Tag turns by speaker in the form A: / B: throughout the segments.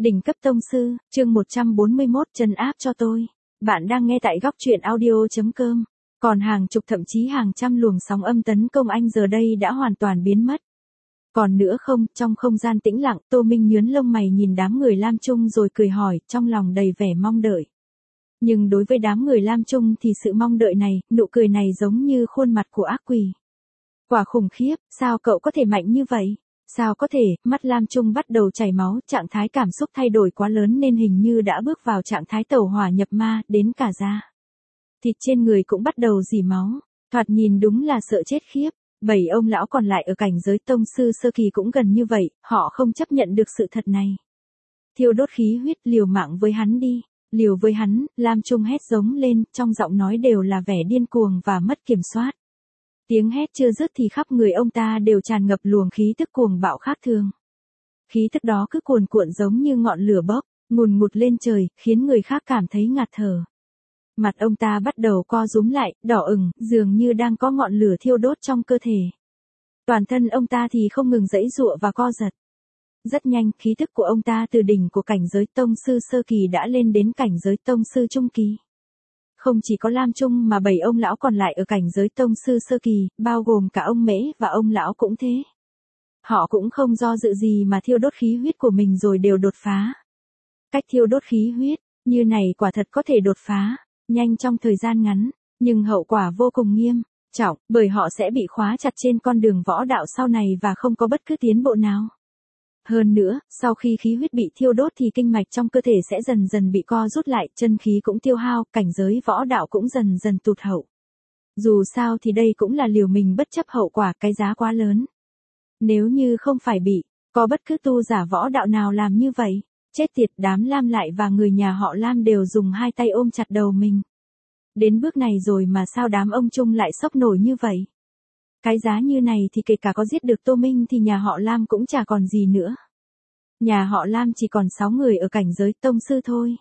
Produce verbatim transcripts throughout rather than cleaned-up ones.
A: Đỉnh cấp tông sư, chương một trăm bốn mươi mốt, trấn áp cho tôi. Bạn đang nghe tại góc truyện audio chấm com. Còn hàng chục thậm chí hàng trăm luồng sóng âm tấn công anh giờ đây đã hoàn toàn biến mất. Còn nữa không, trong không gian tĩnh lặng, Tô Minh nhướng lông mày nhìn đám người Lam Trung rồi cười hỏi, trong lòng đầy vẻ mong đợi. Nhưng đối với đám người Lam Trung thì sự mong đợi này, nụ cười này giống như khuôn mặt của ác quỷ. Quả khủng khiếp, sao cậu có thể mạnh như vậy? Sao có thể, mắt Lam Trung bắt đầu chảy máu, trạng thái cảm xúc thay đổi quá lớn nên hình như đã bước vào trạng thái tẩu hỏa nhập ma, đến cả da thịt trên người cũng bắt đầu rỉ máu, thoạt nhìn đúng là sợ chết khiếp. Bảy ông lão còn lại ở cảnh giới tông sư sơ kỳ cũng gần như vậy, họ không chấp nhận được sự thật này. Thiêu đốt khí huyết, liều mạng với hắn đi, liều với hắn, Lam Trung hét giống lên, trong giọng nói đều là vẻ điên cuồng và mất kiểm soát. Tiếng hét chưa dứt thì khắp người ông ta đều tràn ngập luồng khí tức cuồng bạo khác thường. Khí tức đó cứ cuồn cuộn giống như ngọn lửa bốc, ngùn ngụt lên trời, khiến người khác cảm thấy ngạt thở. Mặt ông ta bắt đầu co rúm lại, đỏ ửng, dường như đang có ngọn lửa thiêu đốt trong cơ thể. Toàn thân ông ta thì không ngừng giãy giụa và co giật. Rất nhanh, khí tức của ông ta từ đỉnh của cảnh giới tông sư sơ kỳ đã lên đến cảnh giới tông sư trung kỳ. Không chỉ có Lam Trung mà bảy ông lão còn lại ở cảnh giới tông sư sơ kỳ, bao gồm cả ông Mễ và ông lão cũng thế. Họ cũng không do dự gì mà thiêu đốt khí huyết của mình rồi đều đột phá. Cách thiêu đốt khí huyết, như này quả thật có thể đột phá, nhanh trong thời gian ngắn, nhưng hậu quả vô cùng nghiêm trọng, bởi họ sẽ bị khóa chặt trên con đường võ đạo sau này và không có bất cứ tiến bộ nào. Hơn nữa, sau khi khí huyết bị thiêu đốt thì kinh mạch trong cơ thể sẽ dần dần bị co rút lại, chân khí cũng tiêu hao, cảnh giới võ đạo cũng dần dần tụt hậu. Dù sao thì đây cũng là liều mình bất chấp hậu quả, cái giá quá lớn. Nếu như không phải bị, có bất cứ tu giả võ đạo nào làm như vậy, chết tiệt. Đám Lam lại và người nhà họ Lam đều dùng hai tay ôm chặt đầu mình. Đến bước này rồi mà sao đám ông Trung lại sốc nổi như vậy? Cái giá như này thì kể cả có giết được Tô Minh thì nhà họ Lam cũng chả còn gì nữa. Nhà họ Lam chỉ còn sáu người ở cảnh giới tông sư thôi.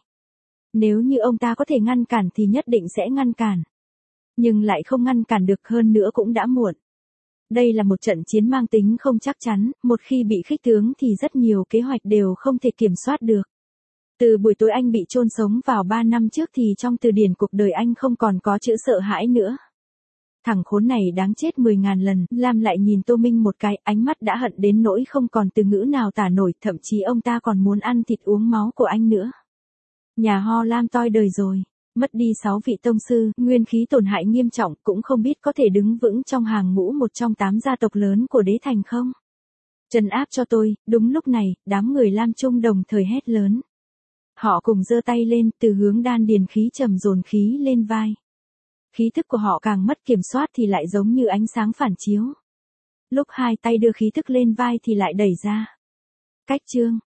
A: Nếu như ông ta có thể ngăn cản thì nhất định sẽ ngăn cản. Nhưng lại không ngăn cản được, hơn nữa cũng đã muộn. Đây là một trận chiến mang tính không chắc chắn, một khi bị khích tướng thì rất nhiều kế hoạch đều không thể kiểm soát được. Từ buổi tối anh bị chôn sống vào ba năm trước thì trong từ điển cuộc đời anh không còn có chữ sợ hãi nữa. Thằng khốn này đáng chết mười ngàn lần. Lam lại nhìn Tô Minh một cái, ánh mắt đã hận đến nỗi không còn từ ngữ nào tả nổi, thậm chí ông ta còn muốn ăn thịt uống máu của anh nữa. Nhà ho Lam toi đời rồi, mất đi sáu vị tông sư, nguyên khí tổn hại nghiêm trọng, cũng không biết có thể đứng vững trong hàng ngũ một trong tám gia tộc lớn của đế thành không. Trấn áp cho tôi. Đúng lúc này, đám người Lam Trung đồng thời hét lớn. Họ cùng giơ tay lên, từ hướng đan điền khí trầm dồn khí lên vai. Khí thức của họ càng mất kiểm soát thì lại giống như ánh sáng phản chiếu. Lúc hai tay đưa khí thức lên vai thì lại đẩy ra. Cách chương